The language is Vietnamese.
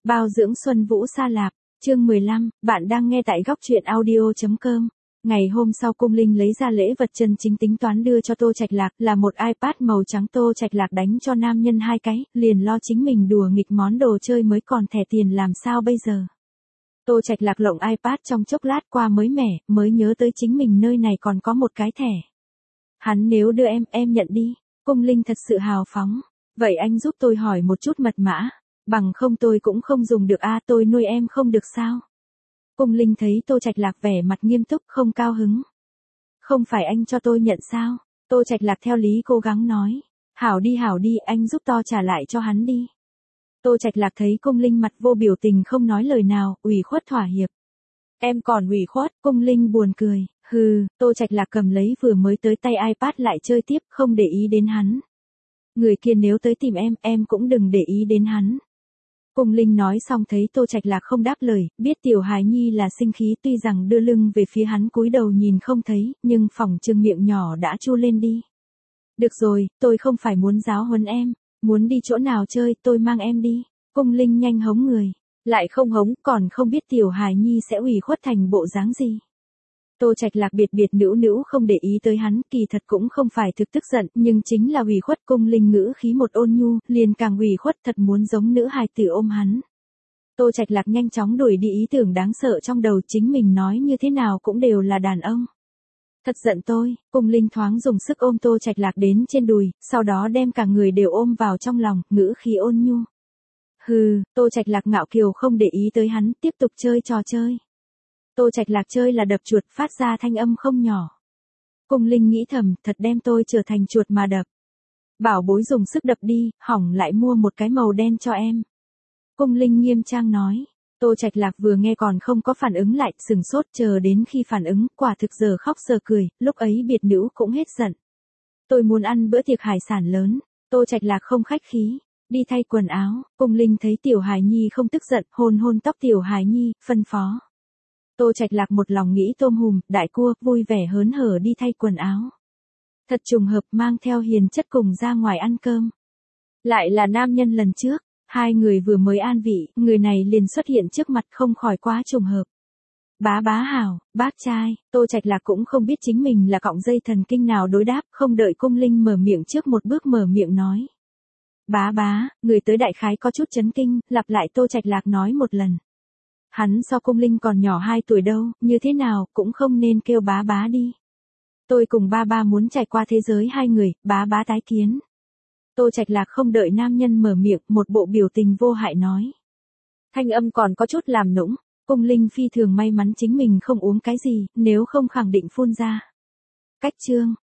Bao dưỡng Xuân Vũ Sa Lạp, chương 15, bạn đang nghe tại góc truyện audio.com. Ngày hôm sau Cung Linh lấy ra lễ vật chân chính tính toán đưa cho Tô Trạch Lạc là một iPad màu trắng. Tô Trạch Lạc đánh cho nam nhân 2 cái, liền lo chính mình đùa nghịch món đồ chơi mới còn thẻ tiền làm sao bây giờ. Tô Trạch Lạc lộng iPad trong chốc lát qua mới mẻ, mới nhớ tới chính mình nơi này còn có một cái thẻ. Hắn nếu đưa em nhận đi. Cung Linh thật sự hào phóng. Vậy anh giúp tôi hỏi một chút mật mã. Bằng không tôi cũng không dùng được tôi nuôi em không được sao? Cung Linh thấy Tô Trạch Lạc vẻ mặt nghiêm túc không cao hứng. Không phải anh cho tôi nhận sao? Tô Trạch Lạc theo lý cố gắng nói. Hảo đi, anh giúp to trả lại cho hắn đi. Tô Trạch Lạc thấy Cung Linh mặt vô biểu tình không nói lời nào, ủy khuất thỏa hiệp. Em còn ủy khuất, Cung Linh buồn cười. Tô Trạch Lạc cầm lấy vừa mới tới tay iPad lại chơi tiếp, không để ý đến hắn. Người kia nếu tới tìm em cũng đừng để ý đến hắn. Cung Linh nói xong thấy Tô Trạch Lạc không đáp lời, biết tiểu hài nhi là sinh khí, tuy rằng đưa lưng về phía hắn cúi đầu nhìn không thấy, nhưng phỏng chừng miệng nhỏ đã chu lên đi. Được rồi, tôi không phải muốn giáo huấn em, muốn đi chỗ nào chơi tôi mang em đi. Cung Linh nhanh hống người, lại không hống còn không biết tiểu hài nhi sẽ ủy khuất thành bộ dáng gì. Tô Trạch Lạc biệt nữu không để ý tới hắn, kỳ thật cũng không phải thực tức giận, nhưng chính là ủy khuất. Cung Linh ngữ khí một ôn nhu, liền càng ủy khuất, thật muốn giống nữ hài tử ôm hắn. Tô Trạch Lạc nhanh chóng đuổi đi ý tưởng đáng sợ trong đầu, chính mình nói như thế nào cũng đều là đàn ông. Thật giận tôi. Cung Linh thoáng dùng sức ôm Tô Trạch Lạc đến trên đùi, sau đó đem cả người đều ôm vào trong lòng, ngữ khí ôn nhu. Tô Trạch Lạc ngạo kiều không để ý tới hắn, tiếp tục chơi trò chơi. Tô Trạch Lạc chơi là đập chuột, phát ra thanh âm không nhỏ. Cung Linh nghĩ thầm, thật đem tôi trở thành chuột mà đập. Bảo bối dùng sức đập đi, hỏng lại mua một cái màu đen cho em. Cung Linh nghiêm trang nói. Tô Trạch Lạc vừa nghe còn không có phản ứng lại, sừng sốt, chờ đến khi phản ứng, quả thực giờ khóc giờ cười, lúc ấy biệt nữ cũng hết giận. Tôi muốn ăn bữa tiệc hải sản lớn. Tô Trạch Lạc không khách khí. Đi thay quần áo. Cung Linh thấy tiểu hài nhi không tức giận, hôn tóc tiểu hài nhi, phân phó. Tô Trạch Lạc một lòng nghĩ tôm hùm, đại cua, vui vẻ hớn hở đi thay quần áo. Thật trùng hợp mang theo Hiền Chất cùng ra ngoài ăn cơm. Lại là nam nhân lần trước, hai người vừa mới an vị, người này liền xuất hiện trước mặt, không khỏi quá trùng hợp. Bá hảo, bác trai. Tô Trạch Lạc cũng không biết chính mình là cọng dây thần kinh nào đối đáp, không đợi Cung Linh mở miệng trước một bước mở miệng nói. Bá, người tới đại khái có chút chấn kinh, lặp lại Tô Trạch Lạc nói một lần. Hắn so Cung Linh còn nhỏ 2 tuổi đâu, như thế nào cũng không nên kêu bá đi. Tôi cùng ba muốn trải qua thế giới hai người, bá tái kiến. Tô Trạch Lạc không đợi nam nhân mở miệng, một bộ biểu tình vô hại nói. Thanh âm còn có chút làm nũng. Cung Linh phi thường may mắn chính mình không uống cái gì, nếu không khẳng định phun ra. Cách chương,